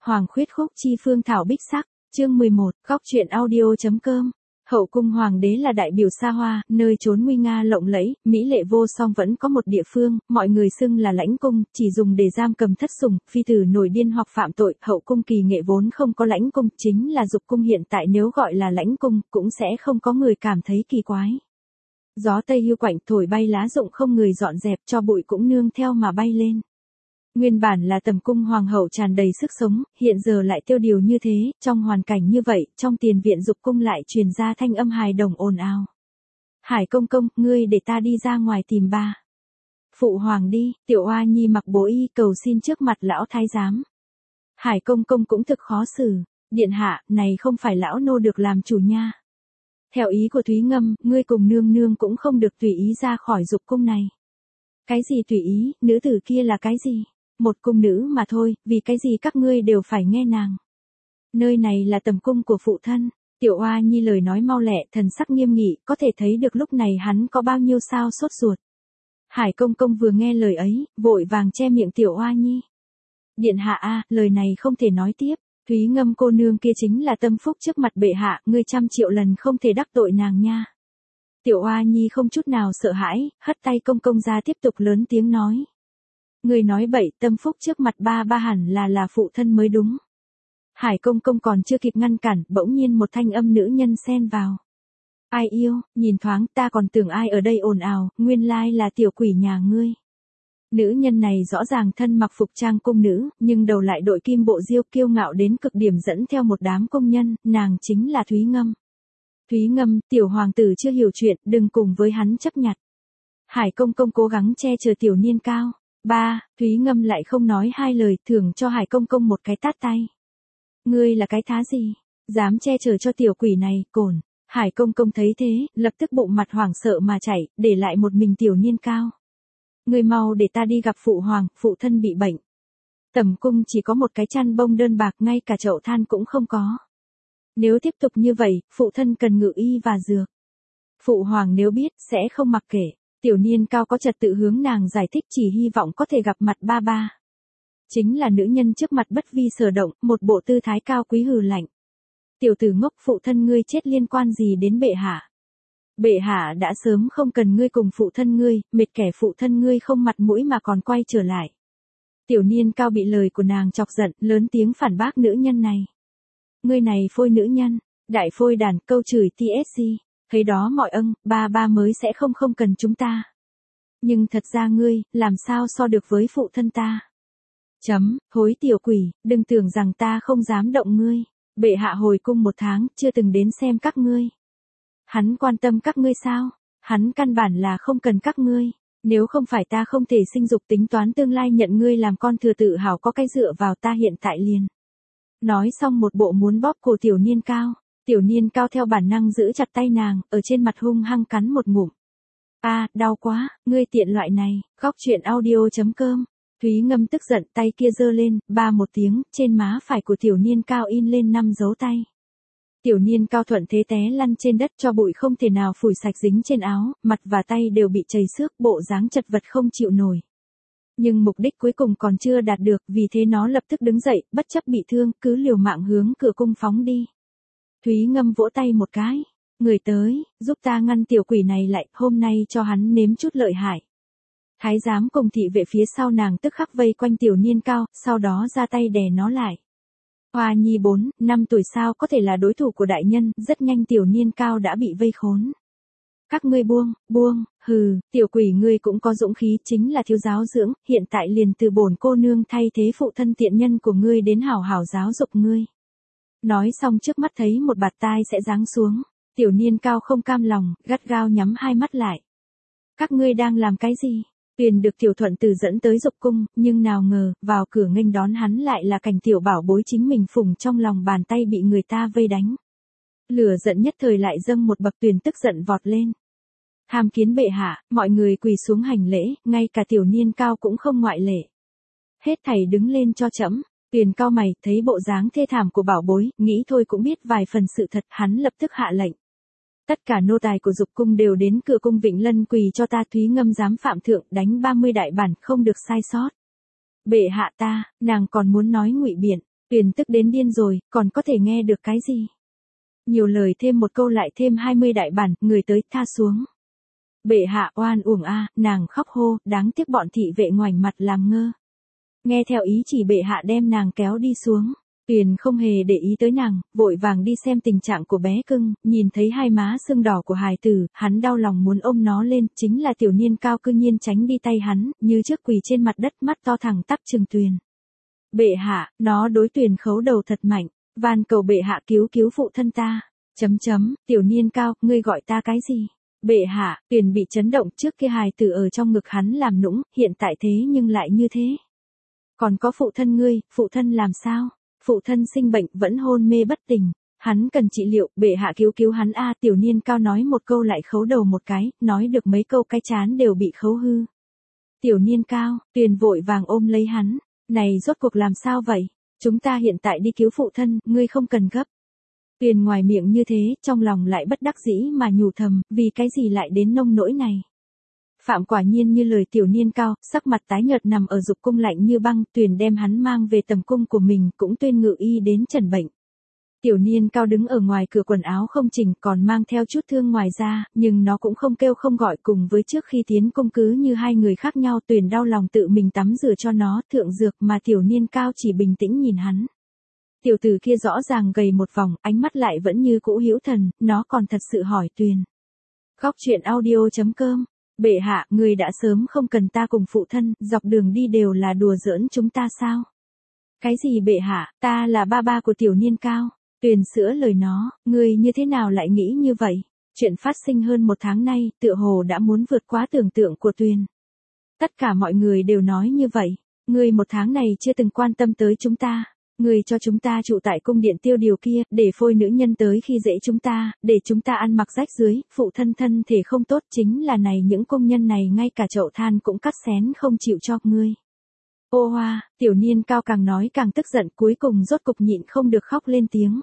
Hoàng khuyết khúc chi phương thảo bích sắc, chương 11, góc truyện audio.com. Hậu cung hoàng đế là đại biểu xa hoa, nơi trốn nguy nga lộng lẫy, mỹ lệ vô song vẫn có một địa phương, mọi người xưng là lãnh cung, chỉ dùng để giam cầm thất sủng, phi tử nổi điên hoặc phạm tội. Hậu cung kỳ nghệ vốn không có lãnh cung, chính là dục cung hiện tại nếu gọi là lãnh cung, cũng sẽ không có người cảm thấy kỳ quái. Gió tây hiu quạnh thổi bay lá rụng không người dọn dẹp, cho bụi cũng nương theo mà bay lên. Nguyên bản là tầm cung hoàng hậu tràn đầy sức sống, hiện giờ lại tiêu điều như thế, trong hoàn cảnh như vậy, trong tiền viện dục cung lại truyền ra thanh âm hài đồng ồn ào. Hải công công, ngươi để ta đi ra ngoài tìm ba. Phụ hoàng đi, tiểu oa nhi mặc bố y cầu xin trước mặt lão thái giám. Hải công công cũng thực khó xử, điện hạ, này không phải lão nô được làm chủ nha. Theo ý của Thúy Ngâm, ngươi cùng nương nương cũng không được tùy ý ra khỏi dục cung này. Cái gì tùy ý, nữ tử kia là cái gì? Một cung nữ mà thôi, vì cái gì các ngươi đều phải nghe nàng. Nơi này là tầm cung của phụ thân. Tiểu oa nhi lời nói mau lẹ, thần sắc nghiêm nghị, có thể thấy được lúc này hắn có bao nhiêu sao sốt ruột. Hải công công vừa nghe lời ấy, vội vàng che miệng tiểu oa nhi. Điện hạ a, lời này không thể nói tiếp. Thúy Ngâm cô nương kia chính là tâm phúc trước mặt bệ hạ, ngươi 100 triệu lần không thể đắc tội nàng nha. Tiểu oa nhi không chút nào sợ hãi, hất tay công công ra tiếp tục lớn tiếng nói. Người nói bậy, tâm phúc trước mặt ba hẳn là phụ thân mới đúng. Hải công công còn chưa kịp ngăn cản, bỗng nhiên một thanh âm nữ nhân xen vào. Ai yêu, nhìn thoáng, ta còn tưởng ai ở đây ồn ào, nguyên lai là tiểu quỷ nhà ngươi. Nữ nhân này rõ ràng thân mặc phục trang cung nữ, nhưng đầu lại đội kim bộ diêu kiêu ngạo đến cực điểm dẫn theo một đám công nhân, nàng chính là Thúy Ngâm. Thúy Ngâm, tiểu hoàng tử chưa hiểu chuyện, đừng cùng với hắn chấp nhặt. Hải công công cố gắng che chở tiểu niên cao. Ba, Thúy Ngâm lại không nói hai lời, thưởng cho Hải công công một cái tát tay. Ngươi là cái thá gì? Dám che chở cho tiểu quỷ này, cổn. Hải công công thấy thế, lập tức bụng mặt hoảng sợ mà chạy, để lại một mình tiểu niên cao. Ngươi mau để ta đi gặp phụ hoàng, phụ thân bị bệnh. Tẩm cung chỉ có một cái chăn bông đơn bạc, ngay cả chậu than cũng không có. Nếu tiếp tục như vậy, phụ thân cần ngự y và dược. Phụ hoàng nếu biết, sẽ không mặc kệ. Tiểu niên cao có trật tự hướng nàng giải thích, chỉ hy vọng có thể gặp mặt ba. Chính là nữ nhân trước mặt bất vi sở động, một bộ tư thái cao quý hừ lạnh. Tiểu tử ngốc, phụ thân ngươi chết liên quan gì đến bệ hạ? Bệ hạ đã sớm không cần ngươi cùng phụ thân ngươi, mệt kẻ phụ thân ngươi không mặt mũi mà còn quay trở lại. Tiểu niên cao bị lời của nàng chọc giận, lớn tiếng phản bác nữ nhân này. Ngươi này phôi nữ nhân, đại phôi đàn, câu chửi TSC. Thấy đó mọi ân, ba mới sẽ không cần chúng ta. Nhưng thật ra ngươi, làm sao so được với phụ thân ta? Hối tiểu quỷ, đừng tưởng rằng ta không dám động ngươi. Bệ hạ hồi cung 1 tháng, chưa từng đến xem các ngươi. Hắn quan tâm các ngươi sao? Hắn căn bản là không cần các ngươi. Nếu không phải ta không thể sinh dục tính toán tương lai nhận ngươi làm con thừa tự hào có cái dựa vào ta hiện tại liền. Nói xong một bộ muốn bóp cổ tiểu niên cao. Tiểu niên cao theo bản năng giữ chặt tay nàng, ở trên mặt hung hăng cắn một ngụm. Đau quá, ngươi tiện loại này, góc truyện audio.com. Thúy Ngâm tức giận, tay kia giơ lên, một tiếng, trên má phải của tiểu niên cao in lên 5 dấu tay. Tiểu niên cao thuận thế té lăn trên đất, cho bụi không thể nào phủi sạch dính trên áo, mặt và tay đều bị chảy xước, bộ dáng chật vật không chịu nổi. Nhưng mục đích cuối cùng còn chưa đạt được, vì thế nó lập tức đứng dậy, bất chấp bị thương, cứ liều mạng hướng cửa cung phóng đi. Thúy Ngâm vỗ tay một cái. Người tới, giúp ta ngăn tiểu quỷ này lại, hôm nay cho hắn nếm chút lợi hại. Thái giám cùng thị vệ phía sau nàng tức khắc vây quanh tiểu niên cao, sau đó ra tay đè nó lại. Hoa nhi 4, 5 tuổi sao có thể là đối thủ của đại nhân, rất nhanh tiểu niên cao đã bị vây khốn. Các ngươi buông, hừ, tiểu quỷ ngươi cũng có dũng khí, chính là thiếu giáo dưỡng, hiện tại liền từ bổn cô nương thay thế phụ thân tiện nhân của ngươi đến hảo hảo giáo dục ngươi. Nói xong trước mắt thấy một bạt tai sẽ giáng xuống, tiểu niên cao không cam lòng, gắt gao nhắm hai mắt lại. Các ngươi đang làm cái gì? Tuyền được tiểu thuận tử dẫn tới dục cung, nhưng nào ngờ, vào cửa nghênh đón hắn lại là cảnh tiểu bảo bối chính mình phùng trong lòng bàn tay bị người ta vây đánh. Lửa giận nhất thời lại dâng một bậc, Tuyền tức giận vọt lên. Tham kiến bệ hạ, mọi người quỳ xuống hành lễ, ngay cả tiểu niên cao cũng không ngoại lệ. Hết thảy đứng lên cho trẫm. Tuyền cao mày, thấy bộ dáng thê thảm của bảo bối, nghĩ thôi cũng biết vài phần sự thật, hắn lập tức hạ lệnh. Tất cả nô tài của dục cung đều đến cửa cung Vĩnh Lân quỳ cho ta. Thúy Ngâm dám phạm thượng, đánh 30 đại bản, không được sai sót. Bệ hạ ta, nàng còn muốn nói ngụy biện. Tuyền tức đến điên rồi, còn có thể nghe được cái gì? Nhiều lời thêm một câu lại thêm 20 đại bản, người tới tha xuống. Bệ hạ oan uổng a, nàng khóc hô, đáng tiếc bọn thị vệ ngoảnh mặt làm ngơ. Nghe theo ý chỉ bệ hạ đem nàng kéo đi xuống. Tuyền không hề để ý tới nàng, vội vàng đi xem tình trạng của bé cưng, nhìn thấy hai má sưng đỏ của hài tử, hắn đau lòng muốn ôm nó lên, chính là Tiểu Niên Cao cư nhiên tránh đi tay hắn, như trước quỳ trên mặt đất mắt to thẳng tắp trừng Tuyền. Bệ hạ, nó đối Tuyền khấu đầu thật mạnh, van cầu bệ hạ cứu cứu phụ thân ta. Tiểu Niên Cao, ngươi gọi ta cái gì? Bệ hạ, Tuyền bị chấn động, trước kia hài tử ở trong ngực hắn làm nũng, hiện tại thế nhưng lại như thế. Còn có phụ thân ngươi, phụ thân làm sao? Phụ thân sinh bệnh vẫn hôn mê bất tỉnh, hắn cần trị liệu, bệ hạ cứu cứu hắn a. Tiểu Niên Cao nói một câu lại khấu đầu một cái, nói được mấy câu cái trán đều bị khấu hư. Tiểu Niên Cao, Tuyền vội vàng ôm lấy hắn, này rốt cuộc làm sao vậy? Chúng ta hiện tại đi cứu phụ thân, ngươi không cần gấp. Tuyền ngoài miệng như thế, trong lòng lại bất đắc dĩ mà nhủ thầm, vì cái gì lại đến nông nỗi này? Phạm quả nhiên như lời Tiểu Niên Cao, sắc mặt tái nhợt nằm ở dục cung lạnh như băng, Tuyền đem hắn mang về tầm cung của mình, cũng tuyên ngự y đến trần bệnh. Tiểu Niên Cao đứng ở ngoài cửa quần áo không chỉnh, còn mang theo chút thương ngoài ra, nhưng nó cũng không kêu không gọi, cùng với trước khi tiến cung cứ như hai người khác nhau. Tuyền đau lòng tự mình tắm rửa cho nó thượng dược, mà Tiểu Niên Cao chỉ bình tĩnh nhìn hắn. Tiểu tử kia rõ ràng gầy một vòng, ánh mắt lại vẫn như cũ hữu thần, nó còn thật sự hỏi Tuyền. Góc truyện audio.com. Bệ hạ, người đã sớm không cần ta cùng phụ thân, dọc đường đi đều là đùa giỡn chúng ta sao? Cái gì bệ hạ, ta là ba ba của Tiểu Niên Cao. Tuyền sữa lời nó, người như thế nào lại nghĩ như vậy? Chuyện phát sinh hơn một tháng nay, tựa hồ đã muốn vượt quá tưởng tượng của Tuyền. Tất cả mọi người đều nói như vậy. Người một tháng này chưa từng quan tâm tới chúng ta. Người cho chúng ta trụ tại cung điện tiêu điều kia, để phôi nữ nhân tới khi dễ chúng ta, để chúng ta ăn mặc rách dưới, phụ thân thân thể không tốt, chính là này những công nhân này ngay cả chậu than cũng cắt xén không chịu cho ngươi. Ô hoa, Tiểu Niên Cao càng nói càng tức giận, cuối cùng rốt cục nhịn không được khóc lên tiếng.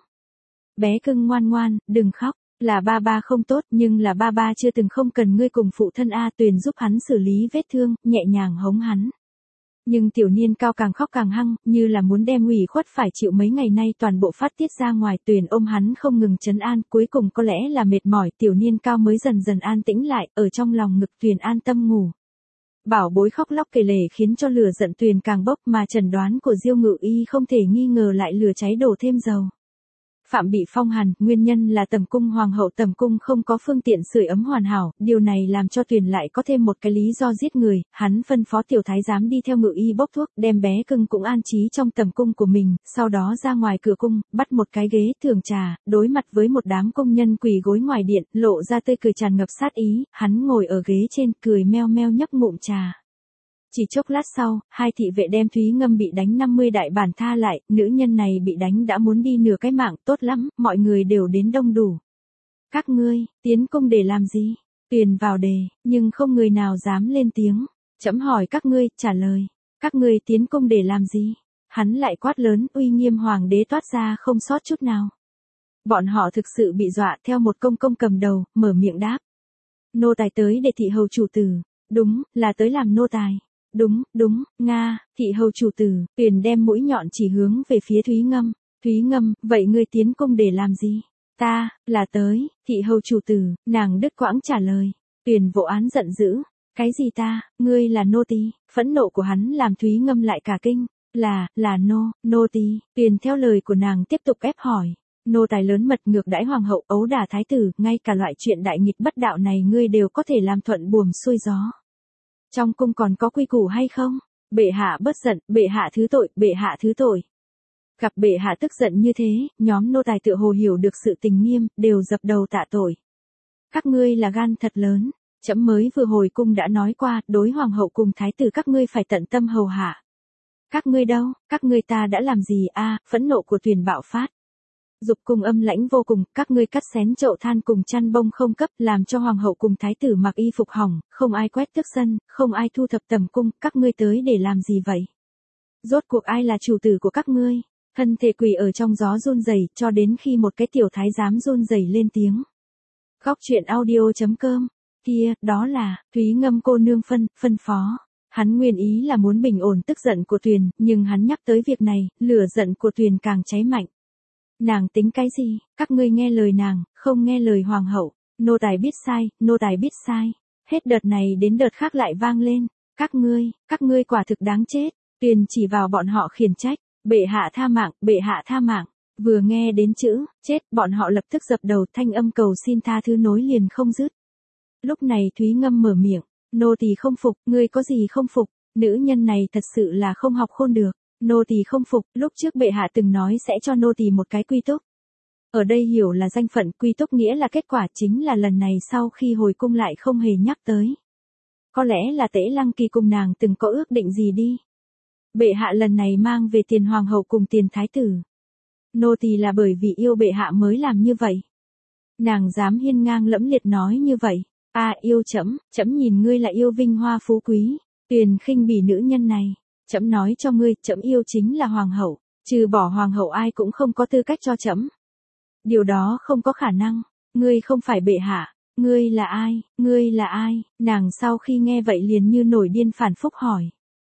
Bé cưng ngoan ngoan, đừng khóc, là ba ba không tốt, nhưng là ba ba chưa từng không cần ngươi cùng phụ thân a. Tuyền giúp hắn xử lý vết thương, nhẹ nhàng hống hắn. Nhưng Tiểu Niên Cao càng khóc càng hăng, như là muốn đem ủy khuất phải chịu mấy ngày nay toàn bộ phát tiết ra ngoài. Tuyền ôm hắn không ngừng trấn an, cuối cùng có lẽ là mệt mỏi, Tiểu Niên Cao mới dần dần an tĩnh lại, ở trong lòng ngực Tuyền an tâm ngủ. Bảo bối khóc lóc kể lể khiến cho lửa giận Tuyền càng bốc, mà chẩn đoán của Diêu Ngự Y không thể nghi ngờ lại lửa cháy đổ thêm dầu. Phạm bị phong hàn, nguyên nhân là tầm cung hoàng hậu tầm cung không có phương tiện sưởi ấm hoàn hảo, điều này làm cho Tuyền lại có thêm một cái lý do giết người. Hắn phân phó tiểu thái giám đi theo Ngự Y bốc thuốc, đem bé cưng cũng an trí trong tầm cung của mình, sau đó ra ngoài cửa cung, bắt một cái ghế thưởng trà, đối mặt với một đám công nhân quỳ gối ngoài điện, lộ ra tươi cười tràn ngập sát ý, hắn ngồi ở ghế trên, cười meo meo nhấp ngụm trà. Chỉ chốc lát sau, hai thị vệ đem Thúy Ngâm bị đánh 50 đại bản tha lại, nữ nhân này bị đánh đã muốn đi nửa cái mạng, tốt lắm, mọi người đều đến đông đủ. Các ngươi, tiến cung để làm gì? Tuyền vào đề, nhưng không người nào dám lên tiếng. Trẫm hỏi các ngươi, trả lời. Các ngươi tiến cung để làm gì? Hắn lại quát lớn, uy nghiêm hoàng đế toát ra không sót chút nào. Bọn họ thực sự bị dọa, theo một công công cầm đầu, mở miệng đáp. Nô tài tới để thị hầu chủ tử. Đúng, là tới làm nô tài. Đúng, Nga, thị hầu chủ tử. Tuyền đem mũi nhọn chỉ hướng về phía Thúy Ngâm. Thúy Ngâm, vậy ngươi tiến cung để làm gì? Ta, là tới, thị hầu chủ tử. Nàng đứt quãng trả lời. Tuyền vỗ án giận dữ. Cái gì ta, ngươi là nô tỳ? Phẫn nộ của hắn làm Thúy Ngâm lại cả kinh. Là nô tỳ. Tuyền theo lời của nàng tiếp tục ép hỏi. Nô tài lớn mật ngược đãi hoàng hậu, ấu đả thái tử, ngay cả loại chuyện đại nghịch bất đạo này ngươi đều có thể làm thuận buồm xuôi gió. Trong cung còn có quy củ hay không? Bệ hạ bớt giận, bệ hạ thứ tội, bệ hạ thứ tội. Gặp bệ hạ tức giận như thế, nhóm nô tài tựa hồ hiểu được sự tình nghiêm, đều dập đầu tạ tội. Các ngươi là gan thật lớn, trẫm mới vừa hồi cung đã nói qua, đối hoàng hậu cùng thái tử các ngươi phải tận tâm hầu hạ. Các ngươi đâu, các ngươi ta đã làm gì a? Phẫn nộ của Tuyền bạo phát. Dục cung âm lãnh vô cùng, các ngươi cắt xén chậu than cùng chăn bông không cấp, làm cho hoàng hậu cùng thái tử mặc y phục hỏng, không ai quét tước sân, không ai thu thập tầm cung, các ngươi tới để làm gì vậy? Rốt cuộc ai là chủ tử của các ngươi? Thân thể quỳ ở trong gió run rẩy, cho đến khi một cái tiểu thái giám run rẩy lên tiếng. Góc truyện audio.com, kia, đó là, Thúy Ngâm cô nương phân phó. Hắn nguyên ý là muốn bình ổn tức giận của Tuyền, nhưng hắn nhắc tới việc này, lửa giận của Tuyền càng cháy mạnh. Nàng tính cái gì, các ngươi nghe lời nàng, không nghe lời hoàng hậu, nô tài biết sai, nô tài biết sai. Hết đợt này đến đợt khác lại vang lên, các ngươi quả thực đáng chết. Tuyền chỉ vào bọn họ khiển trách, bệ hạ tha mạng, bệ hạ tha mạng. Vừa nghe đến chữ, chết, bọn họ lập tức dập đầu, thanh âm cầu xin tha thứ nối liền không dứt. Lúc này Thúy Ngâm mở miệng, nô tỳ không phục, ngươi có gì không phục, nữ nhân này thật sự là không học khôn được. Nô tỳ không phục, lúc trước bệ hạ từng nói sẽ cho nô tỳ một cái quy túc. Ở đây hiểu là danh phận, quy túc nghĩa là kết quả, chính là lần này sau khi hồi cung lại không hề nhắc tới. Có lẽ là Tễ Lăng Kỳ cùng nàng từng có ước định gì đi. Bệ hạ lần này mang về tiền hoàng hậu cùng tiền thái tử. Nô tỳ là bởi vì yêu bệ hạ mới làm như vậy. Nàng dám hiên ngang lẫm liệt nói như vậy. Yêu trẫm, trẫm nhìn ngươi là yêu vinh hoa phú quý, Tuyền khinh bỉ nữ nhân này. Trẫm nói cho ngươi, trẫm yêu chính là hoàng hậu, trừ bỏ hoàng hậu ai cũng không có tư cách cho trẫm. Điều đó không có khả năng, ngươi không phải bệ hạ, ngươi là ai, ngươi là ai? Nàng sau khi nghe vậy liền như nổi điên phản phúc hỏi.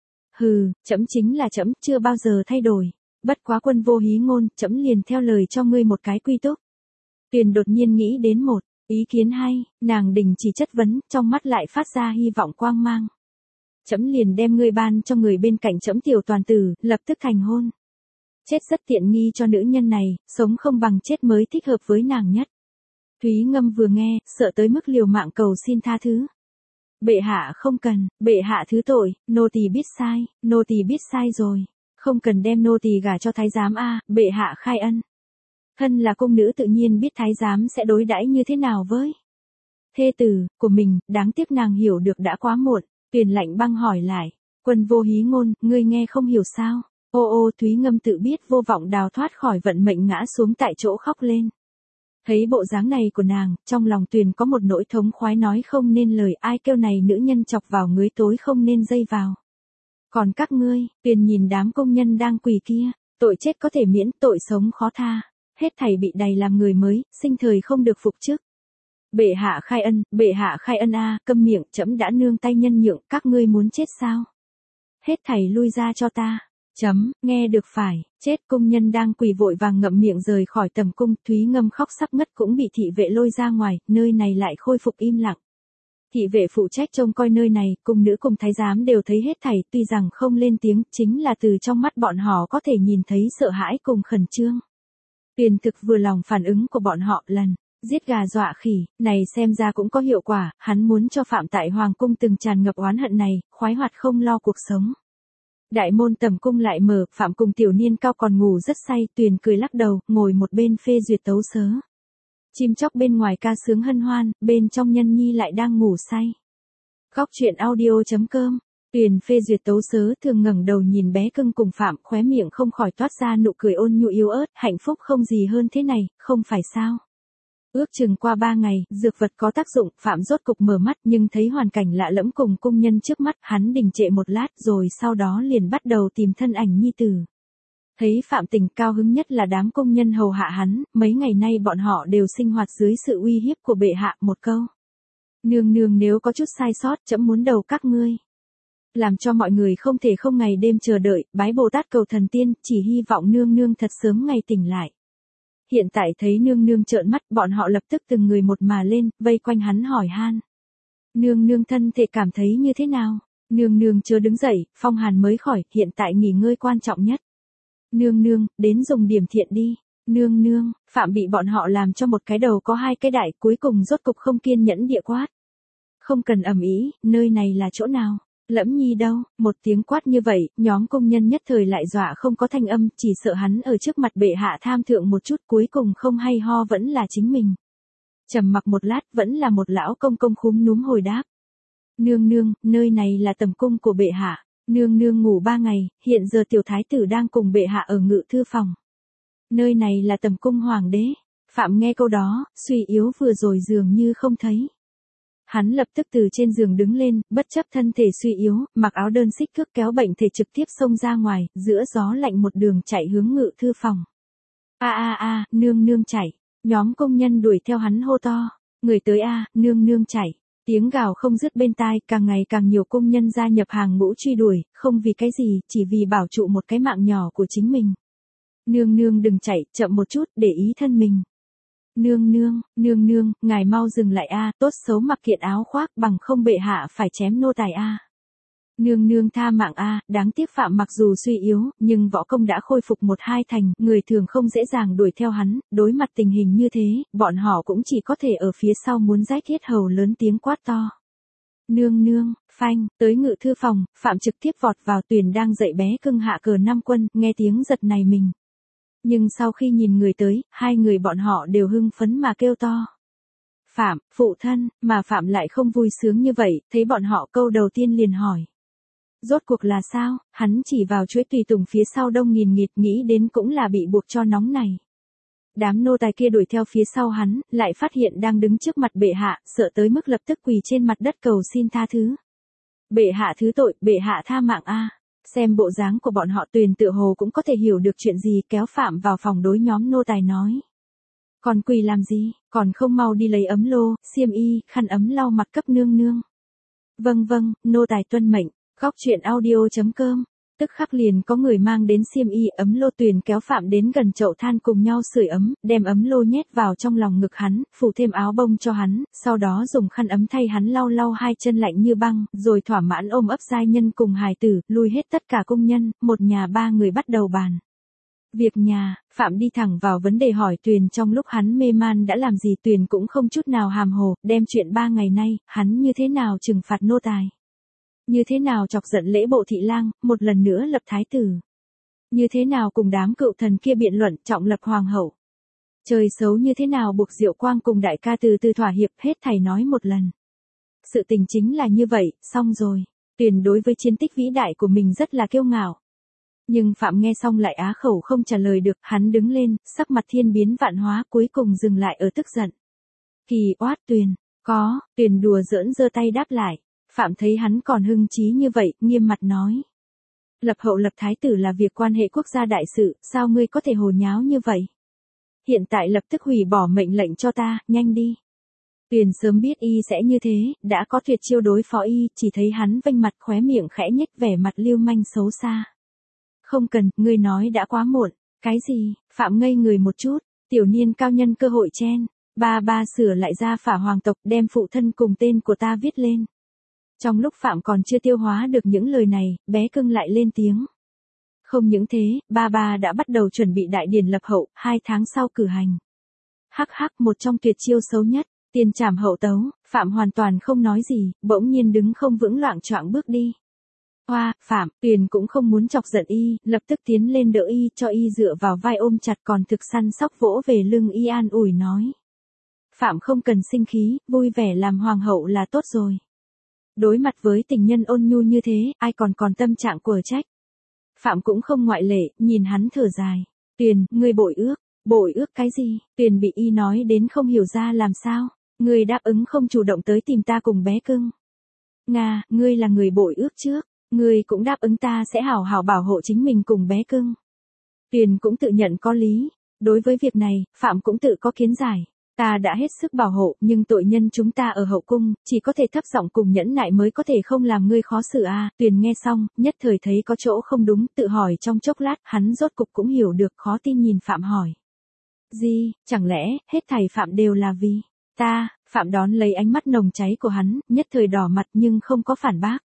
Hừ, trẫm chính là trẫm, chưa bao giờ thay đổi. Bất quá quân vô hí ngôn, trẫm liền theo lời cho ngươi một cái quy túc. Tuyền đột nhiên nghĩ đến một ý kiến hay, nàng đình chỉ chất vấn, trong mắt lại phát ra hy vọng quang mang. Trẫm liền đem ngươi ban cho người bên cạnh trẫm tiểu toàn tử, lập tức thành hôn. Chết rất tiện nghi cho nữ nhân này, sống không bằng chết mới thích hợp với nàng nhất. Thúy Ngâm vừa nghe, sợ tới mức liều mạng cầu xin tha thứ. Bệ hạ không cần, bệ hạ thứ tội, nô tỳ biết sai, nô tỳ biết sai rồi. Không cần đem nô tỳ gả cho thái giám bệ hạ khai ân. Thân là cung nữ tự nhiên biết thái giám sẽ đối đãi như thế nào với thê tử của mình, đáng tiếc nàng hiểu được đã quá muộn. Tuyền lạnh băng hỏi lại, quân vô hí ngôn, ngươi nghe không hiểu sao? Thúy Ngâm tự biết vô vọng đào thoát khỏi vận mệnh ngã xuống tại chỗ khóc lên. Thấy bộ dáng này của nàng, trong lòng Tuyền có một nỗi thống khoái nói không nên lời, ai kêu này nữ nhân chọc vào ngưới tối không nên dây vào. Còn các ngươi, Tuyền nhìn đám công nhân đang quỳ kia, tội chết có thể miễn, tội sống khó tha, hết thảy bị đày làm người mới, sinh thời không được phục chức. Bệ hạ khai ân câm miệng, trẫm đã nương tay nhân nhượng, các ngươi muốn chết sao? Hết thảy lui ra cho ta. Nghe được phải, chết. Công nhân đang quỳ vội vàng ngậm miệng rời khỏi tầm cung, Thúy Ngâm khóc sắp ngất cũng bị thị vệ lôi ra ngoài, nơi này lại khôi phục im lặng. Thị vệ phụ trách trông coi nơi này, cung nữ cùng thái giám đều thấy hết thảy, tuy rằng không lên tiếng, chính là từ trong mắt bọn họ có thể nhìn thấy sợ hãi cùng khẩn trương. Tuyền thực vừa lòng phản ứng của bọn họ, lần giết gà dọa khỉ, này xem ra cũng có hiệu quả, hắn muốn cho Phạm tại Hoàng cung từng tràn ngập oán hận này, khoái hoạt không lo cuộc sống. Đại môn tầm cung lại mở, Phạm cùng tiểu niên cao còn ngủ rất say, Tuyền cười lắc đầu, ngồi một bên phê duyệt tấu sớ. Chim chóc bên ngoài ca sướng hân hoan, bên trong nhân nhi lại đang ngủ say. Góc truyện audio.com, Tuyền phê duyệt tấu sớ thường ngẩng đầu nhìn bé cưng cùng Phạm, khóe miệng không khỏi toát ra nụ cười ôn nhu yếu ớt, hạnh phúc không gì hơn thế này, không phải sao? Ước chừng qua 3 ngày, dược vật có tác dụng, Phạm rốt cục mở mắt nhưng thấy hoàn cảnh lạ lẫm cùng cung nhân trước mắt, hắn đình trệ một lát rồi sau đó liền bắt đầu tìm thân ảnh nhi tử. Thấy Phạm tình cao hứng nhất là đám công nhân hầu hạ hắn, mấy ngày nay bọn họ đều sinh hoạt dưới sự uy hiếp của bệ hạ, một câu. Nương nương nếu có chút sai sót, trẫm muốn đầu các ngươi. Làm cho mọi người không thể không ngày đêm chờ đợi, bái Bồ Tát cầu thần tiên, chỉ hy vọng nương nương thật sớm ngày tỉnh lại. Hiện tại thấy nương nương trợn mắt, bọn họ lập tức từng người một mà lên, vây quanh hắn hỏi han. Nương nương thân thể cảm thấy như thế nào? Nương nương chưa đứng dậy, phong hàn mới khỏi, hiện tại nghỉ ngơi quan trọng nhất. Nương nương, đến dùng điểm thiện đi. Nương nương, Phạm bị bọn họ làm cho một cái đầu có hai cái đại, cuối cùng rốt cục không kiên nhẫn địa quát. Không cần ầm ĩ, nơi này là chỗ nào? Lẫm nhi đâu? Một tiếng quát như vậy, nhóm công nhân nhất thời lại dọa không có thanh âm, chỉ sợ hắn ở trước mặt bệ hạ tham thượng một chút, cuối cùng không hay ho vẫn là chính mình. Trầm mặc một lát, vẫn là một lão công công khúm núm hồi đáp. Nương nương, nơi này là tầm cung của bệ hạ. Nương nương ngủ 3 ngày, hiện giờ tiểu thái tử đang cùng bệ hạ ở ngự thư phòng. Nơi này là tầm cung hoàng đế. Phạm nghe câu đó, suy yếu vừa rồi dường như không thấy. Hắn lập tức từ trên giường đứng lên, bất chấp thân thể suy yếu, mặc áo đơn xích cước kéo bệnh thể trực tiếp xông ra ngoài, giữa gió lạnh một đường chạy hướng ngự thư phòng. Nương nương chạy. Nhóm công nhân đuổi theo hắn hô to. Người tới nương nương chạy. Tiếng gào không dứt bên tai, càng ngày càng nhiều công nhân gia nhập hàng ngũ truy đuổi, không vì cái gì, chỉ vì bảo trụ một cái mạng nhỏ của chính mình. Nương nương đừng chạy, chậm một chút, để ý thân mình. Nương nương, ngài mau dừng lại a, tốt xấu mặc kiện áo khoác, bằng không bệ hạ phải chém nô tài a. Nương nương tha mạng a, đáng tiếc Phạm mặc dù suy yếu, nhưng võ công đã khôi phục 1-2 thành, người thường không dễ dàng đuổi theo hắn, đối mặt tình hình như thế, bọn họ cũng chỉ có thể ở phía sau muốn rách hết hầu lớn tiếng quát to. Nương, phanh, tới ngự thư phòng, Phạm trực tiếp vọt vào. Tuyền đang dạy bé cưng hạ cờ 5 quân, nghe tiếng giật này mình. Nhưng sau khi nhìn người tới, hai người bọn họ đều hưng phấn mà kêu to. Phạm, phụ thân, mà Phạm lại không vui sướng như vậy, thấy bọn họ câu đầu tiên liền hỏi. Rốt cuộc là sao, hắn chỉ vào chuỗi tùy tùng phía sau đông nghìn nghịt, nghĩ đến cũng là bị buộc cho nóng này. Đám nô tài kia đuổi theo phía sau hắn, lại phát hiện đang đứng trước mặt bệ hạ, sợ tới mức lập tức quỳ trên mặt đất cầu xin tha thứ. Bệ hạ thứ tội, bệ hạ tha mạng a. Xem bộ dáng của bọn họ, Tuyền tựa hồ cũng có thể hiểu được chuyện gì, kéo Phạm vào phòng đối nhóm nô tài nói. Còn quỳ làm gì, còn không mau đi lấy ấm lô, xiêm y, khăn ấm lau mặt cấp nương. Vâng, nô tài tuân mệnh. Góc truyện audio.com. Tức khắc liền có người mang đến xiêm y, ấm lô. Tuyền kéo Phạm đến gần chậu than cùng nhau sưởi ấm, đem ấm lô nhét vào trong lòng ngực hắn, phủ thêm áo bông cho hắn, sau đó dùng khăn ấm thay hắn lau hai chân lạnh như băng, rồi thỏa mãn ôm ấp giai nhân cùng hài tử, lui hết tất cả công nhân, một nhà 3 người bắt đầu bàn. Việc nhà, Phạm đi thẳng vào vấn đề hỏi Tuyền trong lúc hắn mê man đã làm gì. Tuyền cũng không chút nào hàm hồ, đem chuyện 3 ngày nay, hắn như thế nào trừng phạt nô tài. Như thế nào chọc giận lễ bộ thị lang, một lần nữa lập thái tử. Như thế nào cùng đám cựu thần kia biện luận, trọng lập hoàng hậu. Trời xấu như thế nào buộc Diệu Quang cùng đại ca từ từ thỏa hiệp, hết thảy nói một lần. Sự tình chính là như vậy, xong rồi. Tuyền đối với chiến tích vĩ đại của mình rất là kiêu ngạo. Nhưng Phạm nghe xong lại á khẩu không trả lời được, hắn đứng lên, sắc mặt thiên biến vạn hóa, cuối cùng dừng lại ở tức giận. Kỳ oát Tuyền, có, Tuyền đùa giỡn giơ tay đáp lại. Phạm thấy hắn còn hưng trí như vậy, nghiêm mặt nói. Lập hậu lập thái tử là việc quan hệ quốc gia đại sự, sao ngươi có thể hồ nháo như vậy? Hiện tại lập tức hủy bỏ mệnh lệnh cho ta, nhanh đi. Tuyền sớm biết y sẽ như thế, đã có tuyệt chiêu đối phó y, chỉ thấy hắn vênh mặt khóe miệng khẽ nhếch, vẻ mặt lưu manh xấu xa. Không cần, ngươi nói đã quá muộn. Cái gì? Phạm ngây người một chút, tiểu niên cao nhân cơ hội chen. Ba sửa lại ra phả hoàng tộc, đem phụ thân cùng tên của ta viết lên. Trong lúc Phạm còn chưa tiêu hóa được những lời này, bé cưng lại lên tiếng. Không những thế, ba đã bắt đầu chuẩn bị đại điển lập hậu, 2 tháng sau cử hành. Một trong tuyệt chiêu xấu nhất, tiền trảm hậu tấu. Phạm hoàn toàn không nói gì, bỗng nhiên đứng không vững, loạng choạng bước đi. Phạm, Tuyền cũng không muốn chọc giận y, lập tức tiến lên đỡ y, cho y dựa vào vai ôm chặt, còn thực săn sóc vỗ về lưng y, an ủi nói. Phạm không cần sinh khí, vui vẻ làm hoàng hậu là tốt rồi. Đối mặt với tình nhân ôn nhu như thế, ai còn tâm trạng của trách. Phạm cũng không ngoại lệ, nhìn hắn thở dài. Tuyền, ngươi bội ước cái gì? Tuyền bị y nói đến không hiểu ra làm sao. Ngươi đáp ứng không chủ động tới tìm ta cùng bé cưng. Nga, ngươi là người bội ước trước. Ngươi cũng đáp ứng ta sẽ hảo hảo bảo hộ chính mình cùng bé cưng. Tuyền cũng tự nhận có lý. Đối với việc này, Phạm cũng tự có kiến giải. Ta đã hết sức bảo hộ, nhưng tội nhân chúng ta ở hậu cung, chỉ có thể thấp giọng cùng nhẫn nại mới có thể không làm ngươi khó xử a. Tuyền nghe xong, nhất thời thấy có chỗ không đúng, tự hỏi trong chốc lát, hắn rốt cục cũng hiểu được, khó tin nhìn Phạm hỏi. Gì, chẳng lẽ, hết thảy Phạm đều là vì ta? Phạm đón lấy ánh mắt nồng cháy của hắn, nhất thời đỏ mặt nhưng không có phản bác.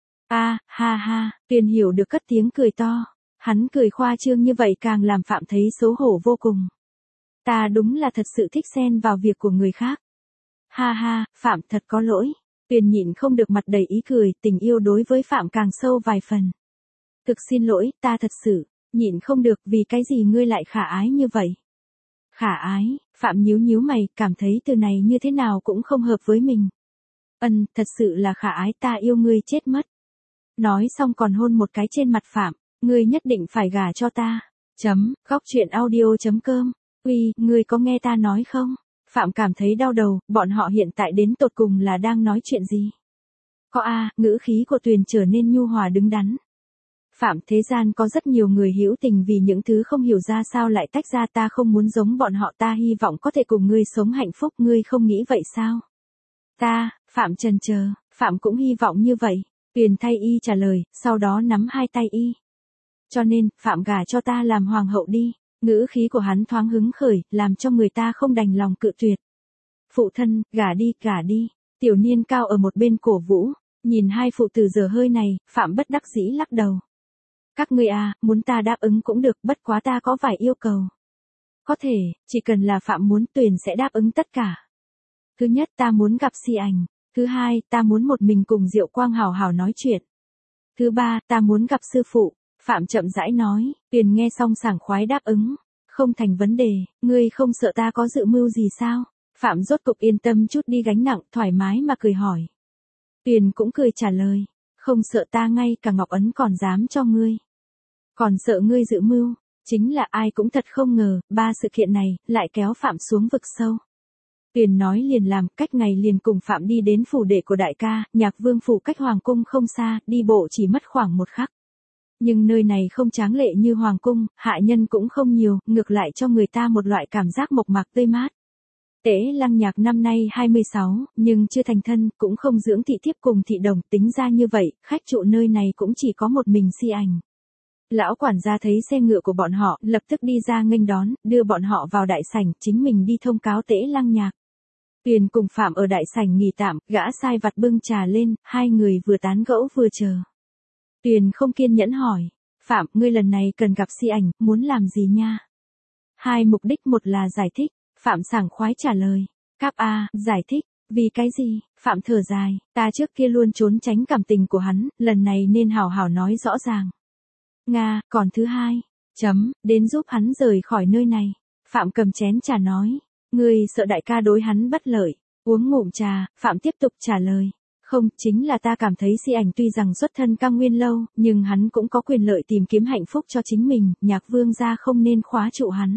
Ha, Tuyền hiểu được, cất tiếng cười to. Hắn cười khoa trương như vậy càng làm Phạm thấy xấu hổ vô cùng. Ta đúng là thật sự thích xen vào việc của người khác. Ha, Phạm thật có lỗi. Tuyền nhịn không được, mặt đầy ý cười, tình yêu đối với Phạm càng sâu vài phần. Thực xin lỗi, ta thật sự nhịn không được, vì cái gì ngươi lại khả ái như vậy? Khả ái? Phạm nhíu mày, cảm thấy từ này như thế nào cũng không hợp với mình. Thật sự là khả ái, ta yêu ngươi chết mất. Nói xong còn hôn một cái trên mặt Phạm. Ngươi nhất định phải gả cho ta. Góc truyện audio.com. Ngươi có nghe ta nói không? Phạm cảm thấy đau đầu, bọn họ hiện tại đến tột cùng là đang nói chuyện gì? Có ngữ khí của Tuyền trở nên nhu hòa đứng đắn. Phạm, thế gian có rất nhiều người hữu tình vì những thứ không hiểu ra sao lại tách ra, ta không muốn giống bọn họ, ta hy vọng có thể cùng ngươi sống hạnh phúc, ngươi không nghĩ vậy sao? Phạm chần chờ, Phạm cũng hy vọng như vậy. Tuyền thay y trả lời, sau đó nắm hai tay y. Cho nên, Phạm gả cho ta làm hoàng hậu đi. Ngữ khí của hắn thoáng hứng khởi, làm cho người ta không đành lòng cự tuyệt. Phụ thân, gả đi, gả đi. Tiểu Niên cao ở một bên cổ vũ. Nhìn hai phụ tử dở hơi này, Phạm bất đắc dĩ lắc đầu. Các ngươi à, muốn ta đáp ứng cũng được, bất quá ta có vài yêu cầu. Có thể, chỉ cần là Phạm muốn, Tuyền sẽ đáp ứng tất cả. Thứ nhất, ta muốn gặp Si Ảnh. Thứ hai, ta muốn một mình cùng Diệu Quang hào hào nói chuyện. Thứ ba, ta muốn gặp sư phụ. Phạm chậm rãi nói. Tuyền nghe xong sảng khoái đáp ứng. Không thành vấn đề, ngươi không sợ ta có dự mưu gì sao? Phạm rốt cục yên tâm chút đi gánh nặng, thoải mái mà cười hỏi. Tuyền cũng cười trả lời. Không sợ ta, ngay cả Ngọc Ấn còn dám cho ngươi. Còn sợ ngươi dự mưu. Chính là ai cũng thật không ngờ, ba sự kiện này, lại kéo Phạm xuống vực sâu. Tuyền nói liền làm, cách ngày liền cùng Phạm đi đến phủ đệ của đại ca, Nhạc Vương phủ cách hoàng cung không xa, đi bộ chỉ mất khoảng một khắc. Nhưng nơi này không tráng lệ như hoàng cung, hạ nhân cũng không nhiều, ngược lại cho người ta một loại cảm giác mộc mạc tươi mát. Tế Lăng Nhạc năm nay 26, nhưng chưa thành thân, cũng không dưỡng thị thiếp cùng thị đồng, tính ra như vậy, khách trụ nơi này cũng chỉ có một mình Si Ảnh. Lão quản gia thấy xe ngựa của bọn họ, lập tức đi ra nghênh đón, đưa bọn họ vào đại sảnh, chính mình đi thông cáo Tế Lăng Nhạc. Tuyền cùng Phạm ở đại sảnh nghỉ tạm, gã sai vặt bưng trà lên, hai người vừa tán gẫu vừa chờ. Tuyền không kiên nhẫn hỏi, Phạm, ngươi lần này cần gặp Si Ảnh, muốn làm gì nha? Hai mục đích, một là giải thích, Phạm sảng khoái trả lời. Cáp a, giải thích, vì cái gì? Phạm thở dài, ta trước kia luôn trốn tránh cảm tình của hắn, lần này nên hào hào nói rõ ràng. Nga, còn thứ hai, đến giúp hắn rời khỏi nơi này. Phạm cầm chén trà nói, ngươi sợ đại ca đối hắn bất lợi. Uống ngụm trà, Phạm tiếp tục trả lời. Không, chính là ta cảm thấy Si Ảnh tuy rằng xuất thân Cang Nguyên lâu, nhưng hắn cũng có quyền lợi tìm kiếm hạnh phúc cho chính mình, Nhạc Vương gia không nên khóa trụ hắn.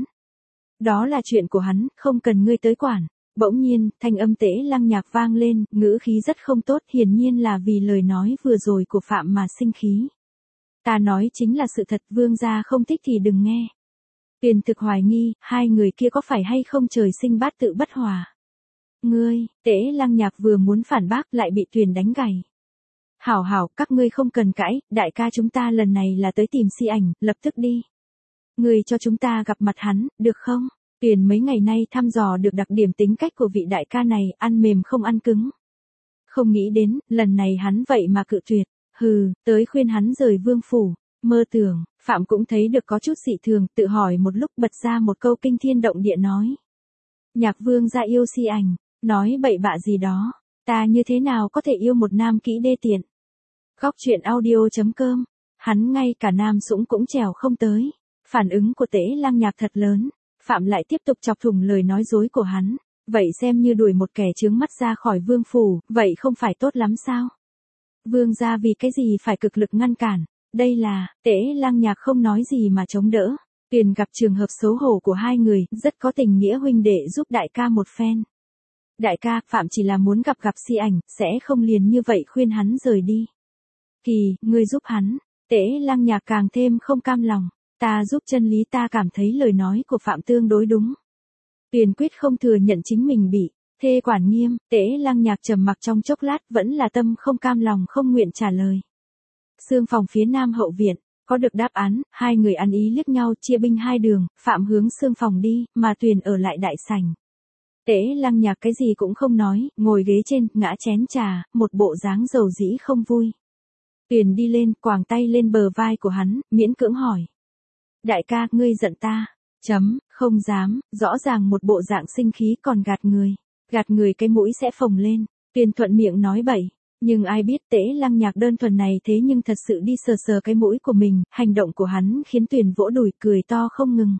Đó là chuyện của hắn, không cần ngươi tới quản. Bỗng nhiên, thanh âm Tế Lăng Nhạc vang lên, ngữ khí rất không tốt, hiển nhiên là vì lời nói vừa rồi của Phạm mà sinh khí. Ta nói chính là sự thật, Vương gia không thích thì đừng nghe. Tuyền thực hoài nghi, hai người kia có phải hay không trời sinh bát tự bất hòa. Ngươi, Tế Lăng Nhạc vừa muốn phản bác lại bị Tuyền đánh gầy. Hảo hảo, các ngươi không cần cãi, đại ca chúng ta lần này là tới tìm Si Ảnh, lập tức đi. Ngươi cho chúng ta gặp mặt hắn, được không? Tuyền mấy ngày nay thăm dò được đặc điểm tính cách của vị đại ca này, ăn mềm không ăn cứng. Không nghĩ đến, lần này hắn vậy mà cự tuyệt. Hừ, tới khuyên hắn rời vương phủ. Mơ tưởng, Phạm cũng thấy được có chút dị thường, tự hỏi một lúc bật ra một câu kinh thiên động địa nói. Nhạc Vương gia yêu Si Ảnh, nói bậy bạ gì đó, ta như thế nào có thể yêu một nam kỹ đê tiện. Góc truyện audio.com, hắn ngay cả nam sủng cũng trèo không tới. Phản ứng của Tế Lăng Nhạc thật lớn, Phạm lại tiếp tục chọc thủng lời nói dối của hắn. Vậy xem như đuổi một kẻ chướng mắt ra khỏi vương phủ, vậy không phải tốt lắm sao? Vương gia vì cái gì phải cực lực ngăn cản, đây là, Tế Lăng Nhạc không nói gì mà chống đỡ. Tuyền gặp trường hợp xấu hổ của hai người, rất có tình nghĩa huynh đệ giúp đại ca một phen. Đại ca, Phạm chỉ là muốn gặp Si Ảnh, sẽ không liền như vậy khuyên hắn rời đi. Kỳ, ngươi giúp hắn. Tế Lăng Nhạc càng thêm không cam lòng. Ta giúp chân lý, ta cảm thấy lời nói của Phạm tương đối đúng. Tuyền quyết không thừa nhận chính mình bị thê quản nghiêm. Tế Lăng Nhạc trầm mặc trong chốc lát, vẫn là tâm không cam lòng không nguyện trả lời. Xương phòng phía nam hậu viện, có được đáp án, hai người ăn ý liếc nhau, chia binh hai đường, Phạm hướng xương phòng đi, mà Tuyền ở lại đại sảnh. Tế Lăng Nhạc cái gì cũng không nói, ngồi ghế trên, ngã chén trà, một bộ dáng dầu dĩ không vui. Tuyền đi lên, quàng tay lên bờ vai của hắn, miễn cưỡng hỏi. Đại ca, ngươi giận ta? Không dám, rõ ràng một bộ dạng sinh khí còn gạt người cái mũi sẽ phồng lên. Tuyền thuận miệng nói bậy, nhưng ai biết Tế Lăng Nhạc đơn thuần này thế nhưng thật sự đi sờ sờ cái mũi của mình, hành động của hắn khiến Tuyền vỗ đùi cười to không ngừng.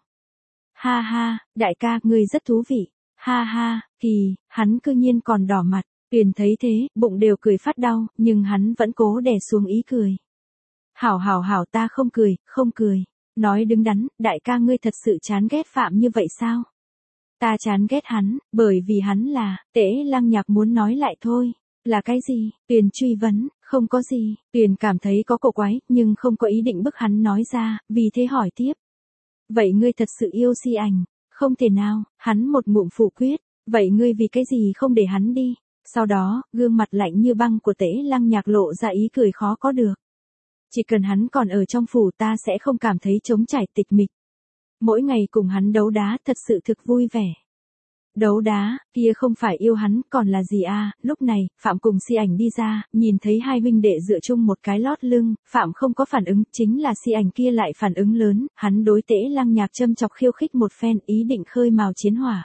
Ha ha, đại ca, ngươi rất thú vị. Ha ha, thì, hắn cư nhiên còn đỏ mặt. Tuyền thấy thế, bụng đều cười phát đau, nhưng hắn vẫn cố đè xuống ý cười. Hảo ta không cười. Nói đứng đắn, đại ca ngươi thật sự chán ghét Phạm như vậy sao? Ta chán ghét hắn, bởi vì hắn là, Tế Lăng Nhạc muốn nói lại thôi. Là cái gì? Tuyền truy vấn, không có gì. Tuyền cảm thấy có cổ quái, nhưng không có ý định bức hắn nói ra, vì thế hỏi tiếp. Vậy ngươi thật sự yêu Si Ảnh? Không thể nào, hắn một ngụm phủ quyết. Vậy ngươi vì cái gì không để hắn đi? Sau đó, gương mặt lạnh như băng của Tễ Lăng Nhạc lộ ra ý cười khó có được. Chỉ cần hắn còn ở trong phủ ta sẽ không cảm thấy trống trải tịch mịch. Mỗi ngày cùng hắn đấu đá thật sự thực vui vẻ. Đấu đá, kia không phải yêu hắn, còn là gì à? Lúc này, Phạm cùng Si Ảnh đi ra, nhìn thấy hai huynh đệ dựa chung một cái lót lưng, Phạm không có phản ứng, chính là Si Ảnh kia lại phản ứng lớn, hắn đối Tễ Lăng Nhạc châm chọc khiêu khích một phen, ý định khơi mào chiến hỏa.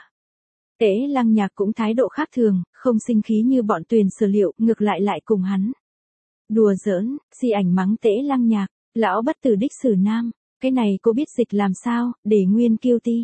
Tễ Lăng Nhạc cũng thái độ khác thường, không sinh khí như bọn Tuyền Sở Liệu, ngược lại cùng hắn. Đùa giỡn, Si Ảnh mắng Tễ Lăng Nhạc, lão bất tử đích sử nam, cái này cô biết dịch làm sao, để nguyên kiêu ti.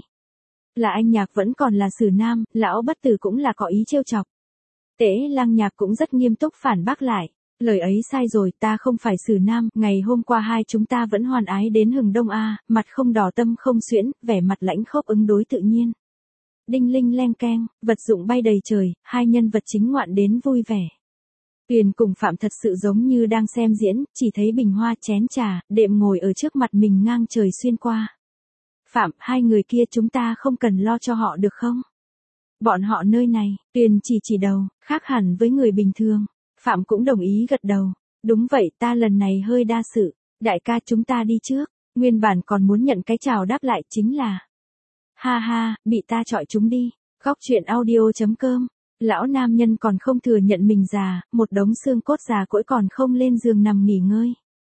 Là anh Nhạc vẫn còn là sử nam, lão bất tử cũng là có ý trêu chọc. Tễ Lăng Nhạc cũng rất nghiêm túc phản bác lại, lời ấy sai rồi, ta không phải sử nam, ngày hôm qua hai chúng ta vẫn hoàn ái đến hừng đông a, mặt không đỏ tâm không xuyễn, vẻ mặt lãnh khốc ứng đối tự nhiên. Đinh linh leng keng, vật dụng bay đầy trời, hai nhân vật chính ngoạn đến vui vẻ. Tuyền cùng Phạm thật sự giống như đang xem diễn, chỉ thấy bình hoa chén trà, đệm ngồi ở trước mặt mình ngang trời xuyên qua. Phạm, hai người kia chúng ta không cần lo cho họ được không? Bọn họ nơi này, Tuyền chỉ đầu, khác hẳn với người bình thường. Phạm cũng đồng ý gật đầu. Đúng vậy, ta lần này hơi đa sự. Đại ca chúng ta đi trước. Nguyên bản còn muốn nhận cái chào đáp lại chính là. Ha ha, bị ta chọi chúng đi. Góc truyện audio.com. Lão nam nhân còn không thừa nhận mình già, một đống xương cốt già cỗi còn không lên giường nằm nghỉ ngơi.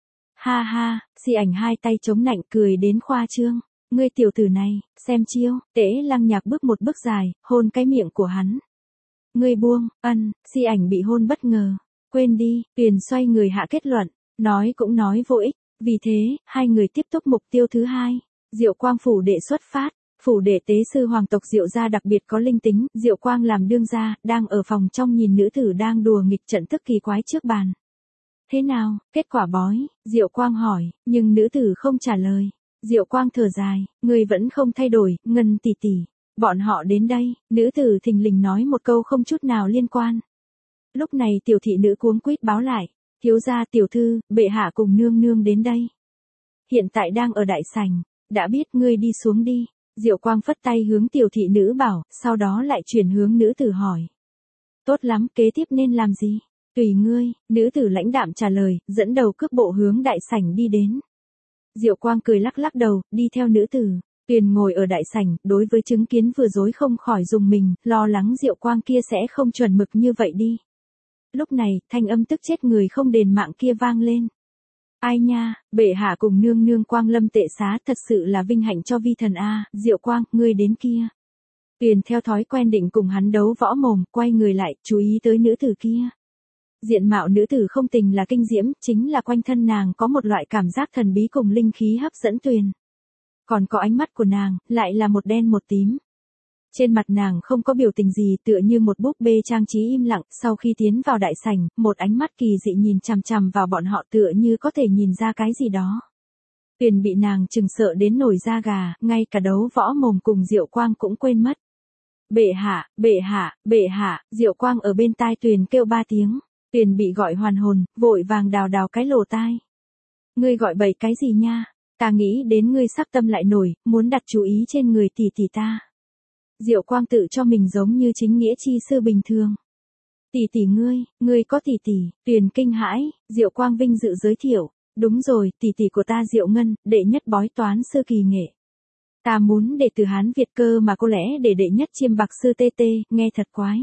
Ha ha, Si Ảnh hai tay chống nạnh cười đến khoa trương. Ngươi tiểu tử này, xem chiêu, Tễ Lăng Nhạc bước một bước dài, hôn cái miệng của hắn. Ngươi buông, Si Ảnh bị hôn bất ngờ. Quên đi, Tuyền xoay người hạ kết luận, nói cũng nói vô ích, vì thế, hai người tiếp tục mục tiêu thứ hai. Diệu Quang phủ đệ xuất phát, phủ đệ tế sư hoàng tộc Diệu gia đặc biệt có linh tính, Diệu Quang làm đương gia, đang ở phòng trong nhìn nữ tử đang đùa nghịch trận thức kỳ quái trước bàn. Thế nào, kết quả bói, Diệu Quang hỏi, nhưng nữ tử không trả lời. Diệu Quang thở dài, người vẫn không thay đổi, Ngân tỷ tỷ. Bọn họ đến đây, nữ tử thình lình nói một câu không chút nào liên quan. Lúc này tiểu thị nữ cuống quýt báo lại, thiếu gia tiểu thư, bệ hạ cùng nương nương đến đây. Hiện tại đang ở đại sảnh, đã biết ngươi đi xuống đi. Diệu Quang phất tay hướng tiểu thị nữ bảo, sau đó lại chuyển hướng nữ tử hỏi. Tốt lắm, kế tiếp nên làm gì? Tùy ngươi, nữ tử lãnh đạm trả lời, dẫn đầu cước bộ hướng đại sảnh đi đến. Diệu Quang cười lắc đầu, đi theo nữ tử. Tuyền ngồi ở đại sảnh, đối với chứng kiến vừa rồi không khỏi dùng mình, lo lắng Diệu Quang kia sẽ không chuẩn mực như vậy đi. Lúc này, thanh âm tức chết người không đền mạng kia vang lên. Ai nha, bệ hạ cùng nương nương Quang Lâm tệ xá thật sự là vinh hạnh cho vi thần a, Diệu Quang, ngươi đến kia. Tuyền theo thói quen định cùng hắn đấu võ mồm, quay người lại, chú ý tới nữ tử kia. Diện mạo nữ tử không tình là kinh diễm, chính là quanh thân nàng có một loại cảm giác thần bí cùng linh khí hấp dẫn Tuyền. Còn có ánh mắt của nàng, lại là một đen một tím. Trên mặt nàng không có biểu tình gì, tựa như một búp bê trang trí im lặng, sau khi tiến vào đại sảnh, một ánh mắt kỳ dị nhìn chằm chằm vào bọn họ tựa như có thể nhìn ra cái gì đó. Tuyền bị nàng chừng sợ đến nổi da gà, ngay cả đấu võ mồm cùng Diệu Quang cũng quên mất. Bệ hạ, bệ hạ, bệ hạ, Diệu Quang ở bên tai Tuyền kêu 3 tiếng. Tuyền bị gọi hoàn hồn, vội vàng đào cái lỗ tai. Ngươi gọi bậy cái gì nha? Ta nghĩ đến ngươi sắc tâm lại nổi, muốn đặt chú ý trên người tỷ tỷ ta. Diệu Quang tự cho mình giống như chính nghĩa chi sư bình thường. Tỷ tỷ ngươi có tỷ tỷ, Tuyền kinh hãi, Diệu Quang vinh dự giới thiệu. Đúng rồi, tỷ tỷ của ta Diệu Ngân, đệ nhất bói toán sư kỳ nghệ. Ta muốn đệ từ Hán Việt cơ mà có lẽ để đệ nhất chiêm bạc sư tê tê, nghe thật quái.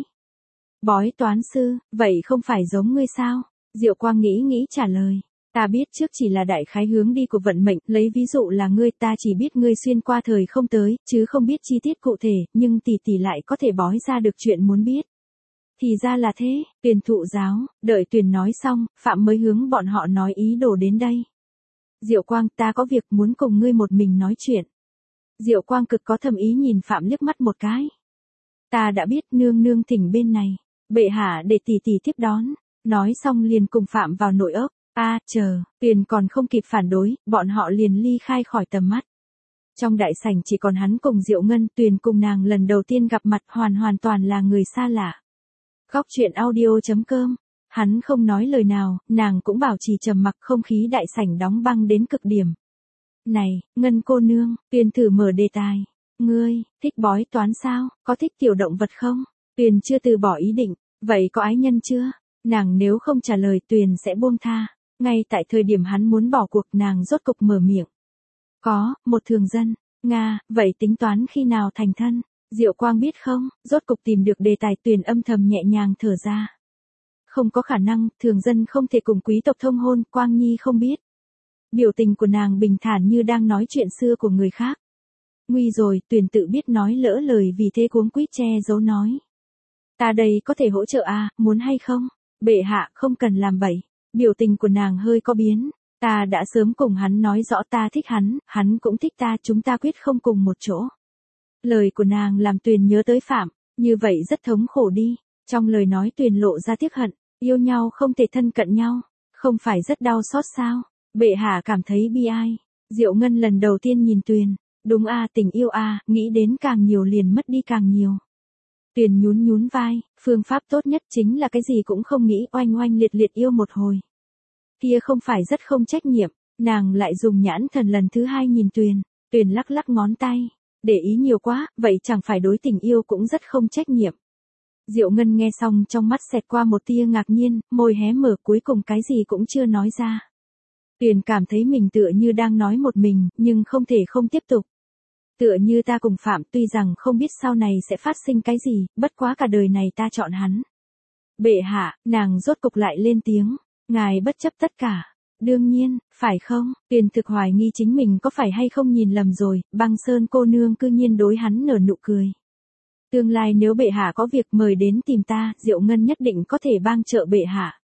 Bói toán sư, vậy không phải giống ngươi sao? Diệu Quang nghĩ trả lời. Ta biết trước chỉ là đại khái hướng đi của vận mệnh, lấy ví dụ là ngươi, ta chỉ biết ngươi xuyên qua thời không tới, chứ không biết chi tiết cụ thể, nhưng tỷ tỷ lại có thể bói ra được chuyện muốn biết. Thì ra là thế, Tuyền thụ giáo, đợi Tuyền nói xong, Phạm mới hướng bọn họ nói ý đồ đến đây. Diệu Quang, ta có việc muốn cùng ngươi một mình nói chuyện. Diệu Quang cực có thầm ý nhìn Phạm liếc mắt một cái. Ta đã biết, nương nương thỉnh bên này. Bệ hạ để tỷ tỷ tiếp đón. Nói xong liền cùng Phạm vào nội ốc. Chờ, Tuyền còn không kịp phản đối, bọn họ liền ly khai khỏi tầm mắt. Trong đại sảnh chỉ còn hắn cùng Diệu Ngân, Tuyền cùng nàng lần đầu tiên gặp mặt hoàn toàn là người xa lạ. Góc truyện audio.com. Hắn không nói lời nào, nàng cũng bảo trì trầm mặc, không khí đại sảnh đóng băng đến cực điểm. Này, Ngân cô nương, Tuyền thử mở đề tài. Ngươi, thích bói toán sao, có thích tiểu động vật không? Tuyền chưa từ bỏ ý định. Vậy có ái nhân chưa? Nàng nếu không trả lời Tuyền sẽ buông tha. Ngay tại thời điểm hắn muốn bỏ cuộc nàng rốt cục mở miệng. Có, một thường dân. Nga, vậy tính toán khi nào thành thân? Diệu Quang biết không, rốt cục tìm được đề tài. Tuyền âm thầm nhẹ nhàng thở ra. Không có khả năng, thường dân không thể cùng quý tộc thông hôn, Quang Nhi không biết. Biểu tình của nàng bình thản như đang nói chuyện xưa của người khác. Nguy rồi, Tuyền tự biết nói lỡ lời vì thế cuống quýt che giấu nói. Ta đây có thể hỗ trợ à, muốn hay không? Bệ hạ không cần làm bậy. Biểu tình của nàng hơi có biến. Ta đã sớm cùng hắn nói rõ ta thích hắn cũng thích ta, chúng ta quyết không cùng một chỗ. Lời của nàng làm Tuyền nhớ tới Phạm, như vậy rất thống khổ đi. Trong lời nói Tuyền lộ ra tiếc hận, yêu nhau không thể thân cận nhau, không phải rất đau xót sao? Bệ hạ cảm thấy bi ai. Diệu Ngân lần đầu tiên nhìn Tuyền, đúng a, tình yêu a, nghĩ đến càng nhiều liền mất đi càng nhiều. Tuyền nhún nhún vai, phương pháp tốt nhất chính là cái gì cũng không nghĩ, oanh oanh liệt liệt yêu một hồi. Kia không phải rất không trách nhiệm, nàng lại dùng nhãn thần lần thứ hai nhìn Tuyền, Tuyền lắc lắc ngón tay, để ý nhiều quá, vậy chẳng phải đối tình yêu cũng rất không trách nhiệm. Diệu Ngân nghe xong trong mắt xẹt qua một tia ngạc nhiên, môi hé mở cuối cùng cái gì cũng chưa nói ra. Tuyền cảm thấy mình tựa như đang nói một mình, nhưng không thể không tiếp tục. Tựa như ta cùng Phạm, tuy rằng không biết sau này sẽ phát sinh cái gì, bất quá cả đời này ta chọn hắn. Bệ hạ, nàng rốt cục lại lên tiếng, ngài bất chấp tất cả. Đương nhiên, phải không? Tuyền thực hoài nghi chính mình có phải hay không nhìn lầm rồi, Băng Sơn cô nương cư nhiên đối hắn nở nụ cười. Tương lai nếu bệ hạ có việc mời đến tìm ta, Diệu Ngân nhất định có thể bang trợ bệ hạ.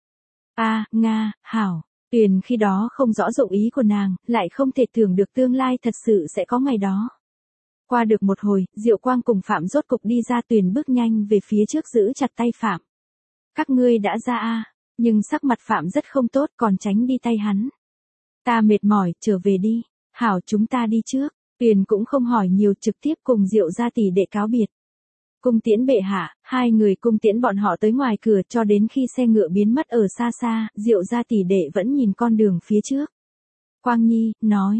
Nga, hảo. Tuyền khi đó không rõ dụng ý của nàng, lại không thể tưởng được tương lai thật sự sẽ có ngày đó. Qua được một hồi, Diệu Quang cùng Phạm rốt cục đi ra. Tuyền bước nhanh về phía trước giữ chặt tay Phạm. Các ngươi đã ra nhưng sắc mặt Phạm rất không tốt còn tránh đi tay hắn. Ta mệt mỏi, trở về đi. Hảo, chúng ta đi trước. Tuyền cũng không hỏi nhiều, trực tiếp cùng Diệu gia tỷ đệ cáo biệt. Cung tiễn bệ hạ, hai người cung tiễn bọn họ tới ngoài cửa cho đến khi xe ngựa biến mất ở xa xa, Diệu gia tỷ đệ vẫn nhìn con đường phía trước. Quang Nhi,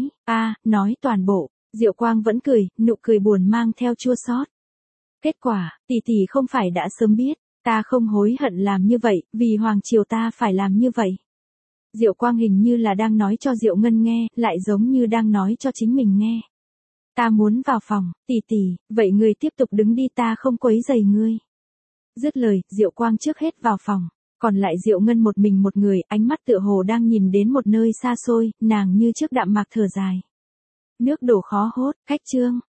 nói toàn bộ, Diệu Quang vẫn cười, nụ cười buồn mang theo chua xót. Kết quả, tỷ tỷ không phải đã sớm biết, ta không hối hận làm như vậy, vì hoàng triều ta phải làm như vậy. Diệu Quang hình như là đang nói cho Diệu Ngân nghe, lại giống như đang nói cho chính mình nghe. Ta muốn vào phòng, tỷ tỷ, vậy ngươi tiếp tục đứng đi, ta không quấy rầy ngươi. Dứt lời, Diệu Quang trước hết vào phòng, còn lại Diệu Ngân một mình một người, ánh mắt tựa hồ đang nhìn đến một nơi xa xôi, nàng như trước đạm mạc thở dài. Nước đổ khó hốt, cách chương.